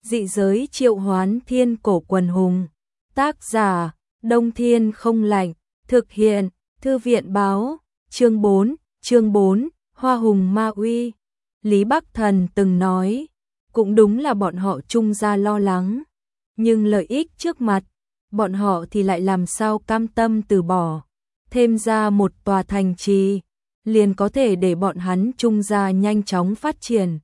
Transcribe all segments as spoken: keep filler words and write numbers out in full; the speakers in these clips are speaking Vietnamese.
Dị giới triệu hoán thiên cổ quần hùng. Tác giả, Đông Thiên không lạnh. Thực hiện, Thư viện báo. Chương bốn, chương bốn, Hoa hùng ma uy. Lý Bắc Thần từng nói, cũng đúng là bọn họ Trung gia lo lắng. Nhưng lợi ích trước mặt, bọn họ thì lại làm sao cam tâm từ bỏ. Thêm ra một tòa thành trì, liền có thể để bọn hắn Trung gia nhanh chóng phát triển.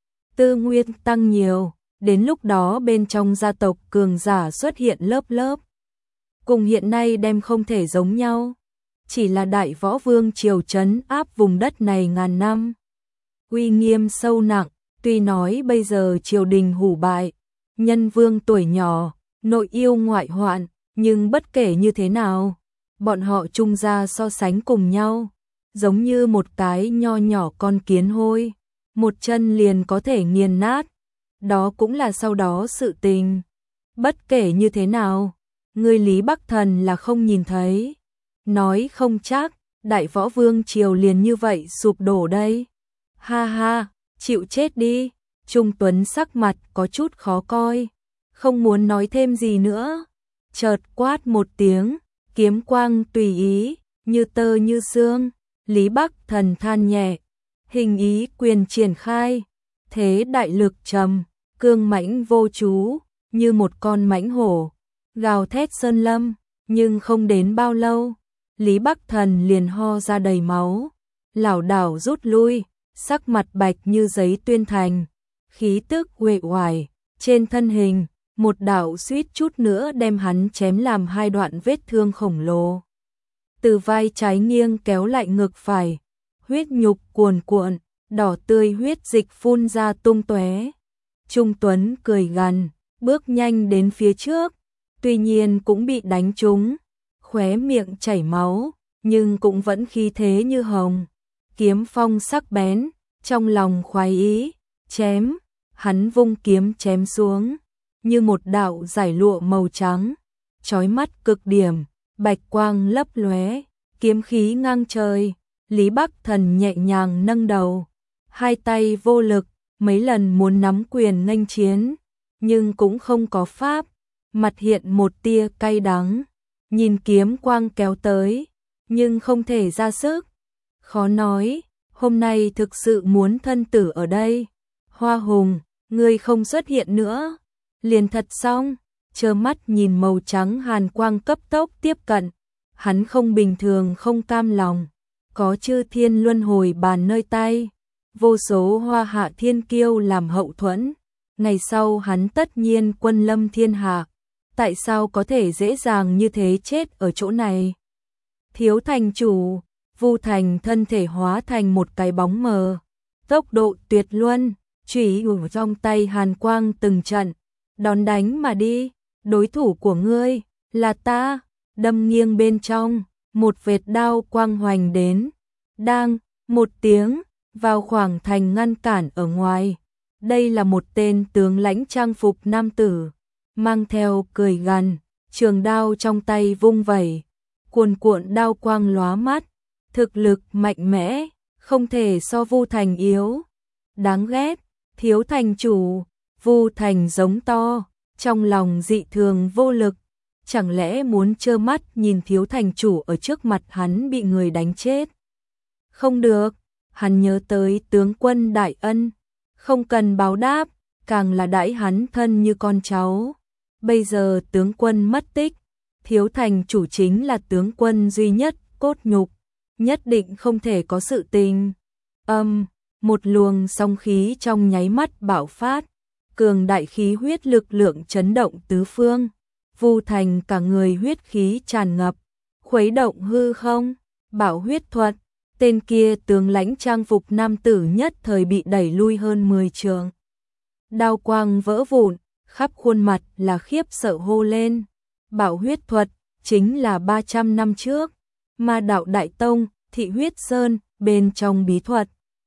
Tư nguyên tăng nhiều, đến lúc đó bên trong gia tộc cường giả xuất hiện lớp lớp. Cùng hiện nay đem không thể giống nhau. Chỉ là đại võ vương triều trấn áp vùng đất này ngàn năm. Uy nghiêm sâu nặng, tuy nói bây giờ triều đình hủ bại, nhân vương tuổi nhỏ, nội yêu ngoại hoạn, nhưng bất kể như thế nào, bọn họ Trung gia so sánh cùng nhau, giống như một cái nho nhỏ con kiến hôi, một chân liền có thể nghiền nát. Đó cũng là sau đó sự tình. Bất kể như thế nào, người Lý Bắc Thần là không nhìn thấy. Nói không chắc, đại võ vương triều liền như vậy sụp đổ đây. Ha ha, chịu chết đi. Trung Tuấn sắc mặt có chút khó coi, không muốn nói thêm gì nữa. Chợt quát một tiếng, kiếm quang tùy ý, như tơ như sương. Lý Bắc Thần than nhẹ, hình ý quyền triển khai, thế đại lực trầm, cương mãnh vô chú, như một con mãnh hổ, gào thét sơn lâm. Nhưng không đến bao lâu, Lý Bắc Thần liền ho ra đầy máu, lảo đảo rút lui, sắc mặt bạch như giấy tuyên thành, khí tức uể oải, trên thân hình, một đạo suýt chút nữa đem hắn chém làm hai đoạn vết thương khổng lồ. Từ vai trái nghiêng kéo lại ngực phải, huyết nhục cuồn cuộn, đỏ tươi huyết dịch phun ra tung tóe. Trung Tuấn cười gằn, bước nhanh đến phía trước, tuy nhiên cũng bị đánh trúng, khóe miệng chảy máu, nhưng cũng vẫn khí thế như hồng. Kiếm phong sắc bén, trong lòng khoái ý, chém, hắn vung kiếm chém xuống, như một đạo giải lụa màu trắng, chói mắt cực điểm, bạch quang lấp lóe, kiếm khí ngang trời. Lý Bắc Thần nhẹ nhàng nâng đầu, hai tay vô lực, mấy lần muốn nắm quyền nghênh chiến, nhưng cũng không có pháp, mặt hiện một tia cay đắng, nhìn kiếm quang kéo tới, nhưng không thể ra sức. Khó nói, hôm nay thực sự muốn thân tử ở đây. Hoa hùng, ngươi không xuất hiện nữa, liền thật xong. Trơ mắt nhìn màu trắng hàn quang cấp tốc tiếp cận, hắn không bình thường không cam lòng, có chư thiên luân hồi bàn nơi tay, vô số hoa hạ thiên kiêu làm hậu thuẫn, ngày sau hắn tất nhiên quân lâm thiên hạ, tại sao có thể dễ dàng như thế chết ở chỗ này? Thiếu thành chủ, Vu Thành thân thể hóa thành một cái bóng mờ, tốc độ tuyệt luân, chủy ở trong tay hàn quang từng trận, đón đánh mà đi. Đối thủ của ngươi là ta. Đâm nghiêng bên trong, một vệt đao quang hoành đến, đang, một tiếng, vào khoảng thành ngăn cản ở ngoài. Đây là một tên tướng lãnh trang phục nam tử, mang theo cười gằn, trường đao trong tay vung vẩy, cuồn cuộn đao quang lóa mắt, thực lực mạnh mẽ, không thể so Vu Thành yếu. Đáng ghét, thiếu thành chủ. Vu Thành giống to, trong lòng dị thường vô lực, chẳng lẽ muốn trơ mắt nhìn thiếu thành chủ ở trước mặt hắn bị người đánh chết? Không được, hắn nhớ tới tướng quân đại ân, không cần báo đáp, càng là đãi hắn thân như con cháu. Bây giờ tướng quân mất tích, thiếu thành chủ chính là tướng quân duy nhất cốt nhục, nhất định không thể có sự tình. Âm, một luồng song khí trong nháy mắt bạo phát, cường đại khí huyết lực lượng chấn động tứ phương. Vu Thành cả người huyết khí tràn ngập, khuấy động hư không, bảo huyết thuật. Tên kia tướng lãnh trang phục nam tử nhất thời bị đẩy lui hơn mười trượng. Đao quang vỡ vụn, khắp khuôn mặt là khiếp sợ hô lên. Bảo huyết thuật chính là ba trăm năm trước, Ma Đạo Đại Tông, Thị Huyết Sơn, bên trong bí thuật.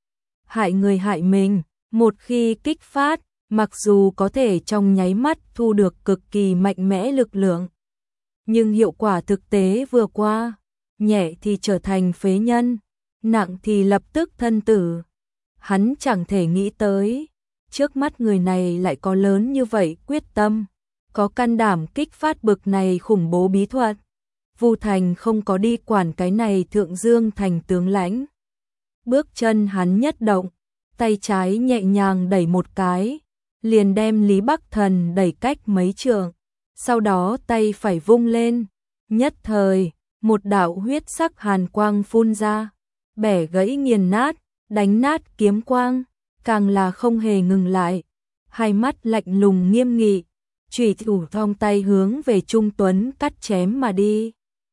Hại người hại mình, một khi kích phát, mặc dù có thể trong nháy mắt thu được cực kỳ mạnh mẽ lực lượng, nhưng hiệu quả thực tế vừa qua, nhẹ thì trở thành phế nhân, nặng thì lập tức thân tử. Hắn chẳng thể nghĩ tới, trước mắt người này lại có lớn như vậy quyết tâm, có can đảm kích phát bực này khủng bố bí thuật. Vu Thành không có đi quản cái này Thượng Dương thành tướng lãnh. Bước chân hắn nhất động, tay trái nhẹ nhàng đẩy một cái, liền đem Lý Bắc Thần đẩy cách mấy trượng, sau đó tay phải vung lên, nhất thời, một đạo huyết sắc hàn quang phun ra, bẻ gãy nghiền nát, đánh nát kiếm quang, càng là không hề ngừng lại, hai mắt lạnh lùng nghiêm nghị, chủy thủ thong tay hướng về Trung Tuấn cắt chém mà đi.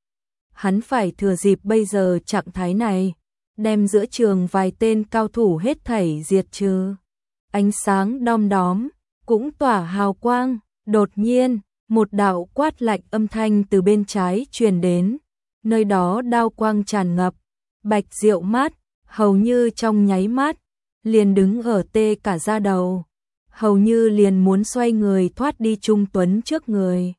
Hắn phải thừa dịp bây giờ trạng thái này, đem giữa trường vài tên cao thủ hết thảy diệt trừ. Ánh sáng đom đóm, cũng tỏa hào quang, đột nhiên, một đạo quát lạnh âm thanh từ bên trái truyền đến, nơi đó đao quang tràn ngập, Bạch Diệu Mát, hầu như trong nháy mắt, liền đứng ở tê cả da đầu, hầu như liền muốn xoay người thoát đi Trung Tuấn trước người.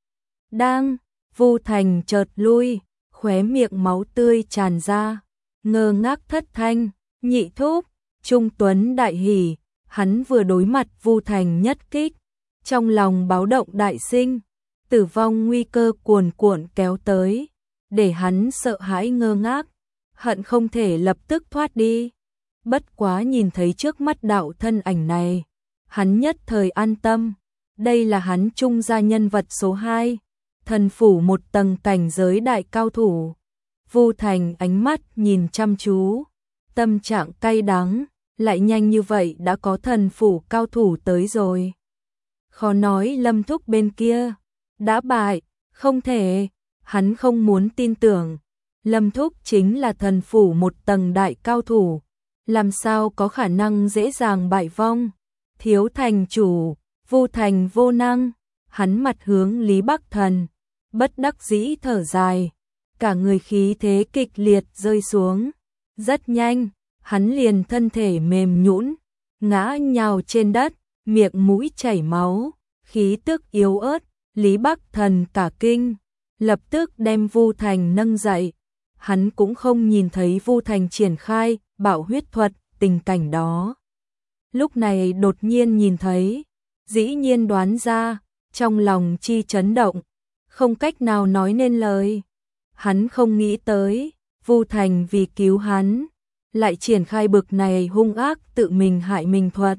Đang, Vu Thành chợt lui, khóe miệng máu tươi tràn ra, ngơ ngác thất thanh, nhị thúc, Trung Tuấn đại hỉ, hắn vừa đối mặt Vu Thành nhất kích, trong lòng báo động đại sinh, tử vong nguy cơ cuồn cuộn kéo tới, để hắn sợ hãi ngơ ngác, hận không thể lập tức thoát đi. Bất quá nhìn thấy trước mắt đạo thân ảnh này, hắn nhất thời an tâm, đây là hắn trung gia nhân vật số hai, thần phủ một tầng cảnh giới đại cao thủ. Vu Thành ánh mắt nhìn chăm chú, tâm trạng cay đắng, lại nhanh như vậy đã có thần phủ cao thủ tới rồi. Khó nói Lâm Thúc bên kia đã bại, không thể, hắn không muốn tin tưởng. Lâm Thúc chính là thần phủ một tầng đại cao thủ, làm sao có khả năng dễ dàng bại vong. Thiếu thành chủ, Vu Thành vô năng, hắn mặt hướng Lý Bắc Thần, bất đắc dĩ thở dài, cả người khí thế kịch liệt rơi xuống. Rất nhanh, hắn liền thân thể mềm nhũn, ngã nhào trên đất, miệng mũi chảy máu, khí tức yếu ớt. Lý Bắc Thần cả kinh, lập tức đem Vu Thành nâng dậy. Hắn cũng không nhìn thấy Vu Thành triển khai bạo huyết thuật, tình cảnh đó. Lúc này đột nhiên nhìn thấy, dĩ nhiên đoán ra, trong lòng chi chấn động, không cách nào nói nên lời. Hắn không nghĩ tới, Vu Thành vì cứu hắn, lại triển khai bực này hung ác tự mình hại mình thuật.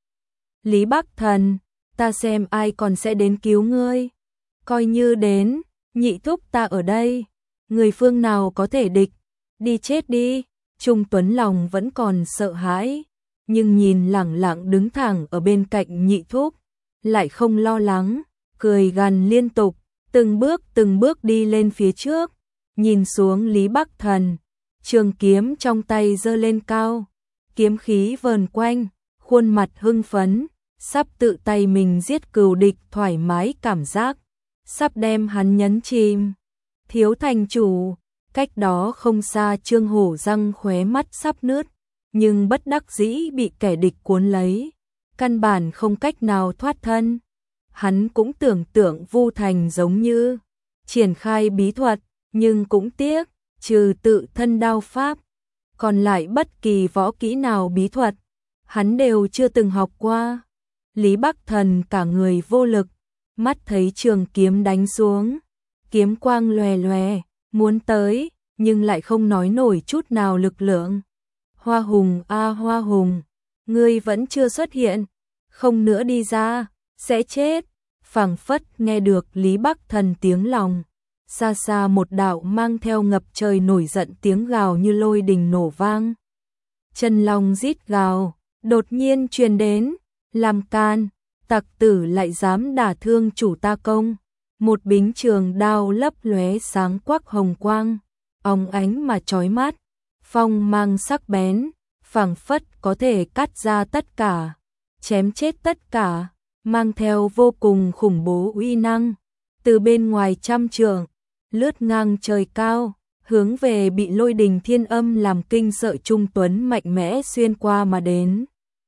Lý Bắc Thần, ta xem ai còn sẽ đến cứu ngươi. Coi như đến, nhị thúc ta ở đây, người phương nào có thể địch, đi chết đi. Trung Tuấn lòng vẫn còn sợ hãi, nhưng nhìn lẳng lặng đứng thẳng ở bên cạnh nhị thúc, lại không lo lắng, cười gằn liên tục, từng bước từng bước đi lên phía trước, nhìn xuống Lý Bắc Thần, trường kiếm trong tay giơ lên cao, kiếm khí vờn quanh, khuôn mặt hưng phấn, sắp tự tay mình giết cừu địch thoải mái cảm giác, sắp đem hắn nhấn chìm. Thiếu thành chủ, cách đó không xa Trương Hổ răng khóe mắt sắp nứt, nhưng bất đắc dĩ bị kẻ địch cuốn lấy, căn bản không cách nào thoát thân. Hắn cũng tưởng tượng Vu Thành giống như triển khai bí thuật, nhưng cũng tiếc, trừ tự thân đao pháp, còn lại bất kỳ võ kỹ nào bí thuật, hắn đều chưa từng học qua. Lý Bắc Thần cả người vô lực, mắt thấy trường kiếm đánh xuống, kiếm quang lòe lòe, muốn tới, nhưng lại không nói nổi chút nào lực lượng. Hoa Hùng a Hoa Hùng, ngươi vẫn chưa xuất hiện, không nữa đi ra, sẽ chết. Phảng phất nghe được Lý Bắc Thần tiếng lòng, xa xa một đạo mang theo ngập trời nổi giận tiếng gào như lôi đình nổ vang. Chân long rít gào, đột nhiên truyền đến, làm can, tặc tử lại dám đả thương chủ ta công. Một bính trường đao lấp lóe sáng quắc hồng quang, óng ánh mà chói mắt, phong mang sắc bén, phảng phất có thể cắt ra tất cả, chém chết tất cả, mang theo vô cùng khủng bố uy năng, từ bên ngoài trăm trượng, lướt ngang trời cao, hướng về bị lôi đình thiên âm làm kinh sợ Trung Tuấn mạnh mẽ xuyên qua mà đến.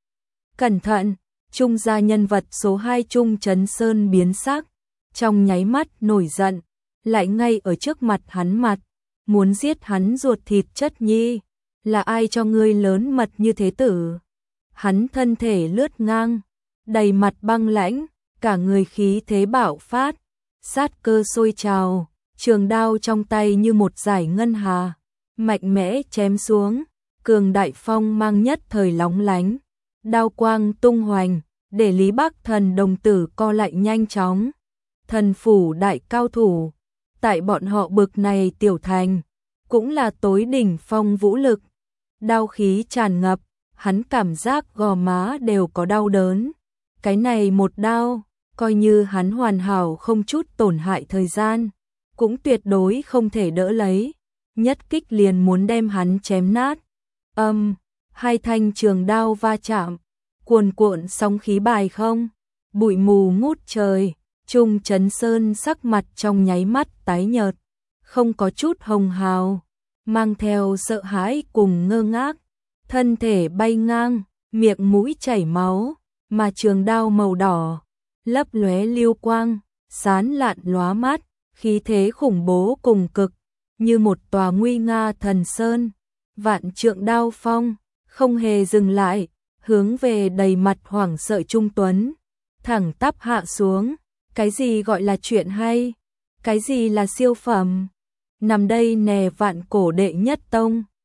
Cẩn thận, Trung gia nhân vật số hai Trung Trấn Sơn biến sắc, trong nháy mắt nổi giận, lại ngay ở trước mặt hắn mặt, muốn giết hắn ruột thịt chất nhi, là ai cho ngươi lớn mật như thế tử? hắn thân thể lướt ngang, đầy mặt băng lãnh, cả người khí thế bạo phát, sát cơ sôi trào, trường đao trong tay như một dải ngân hà, mạnh mẽ chém xuống, cường đại phong mang nhất thời lóng lánh, đao quang tung hoành, để Lý Bắc Thần đồng tử co lại nhanh chóng. Thần phủ đại cao thủ, tại bọn họ bực này tiểu thành, cũng là tối đỉnh phong vũ lực, đao khí tràn ngập, hắn cảm giác gò má đều có đau đớn. Cái này một đao, coi như hắn hoàn hảo không chút tổn hại thời gian, cũng tuyệt đối không thể đỡ lấy, nhất kích liền muốn đem hắn chém nát. Âm, hai thanh trường đao va chạm, cuồn cuộn sóng khí bài không, bụi mù ngút trời, Trung Chấn Sơn sắc mặt trong nháy mắt tái nhợt, không có chút hồng hào, mang theo sợ hãi cùng ngơ ngác, thân thể bay ngang, miệng mũi chảy máu, mà trường đao màu đỏ, lấp lóe lưu quang, sán lạn lóa mắt, khí thế khủng bố cùng cực, như một tòa nguy nga thần sơn, vạn trượng đao phong, không hề dừng lại, hướng về đầy mặt hoảng sợ Trung Tuấn, thẳng tắp hạ xuống. Cái gì gọi là chuyện hay? Cái gì là siêu phẩm? Nằm đây nè vạn cổ đệ nhất tông,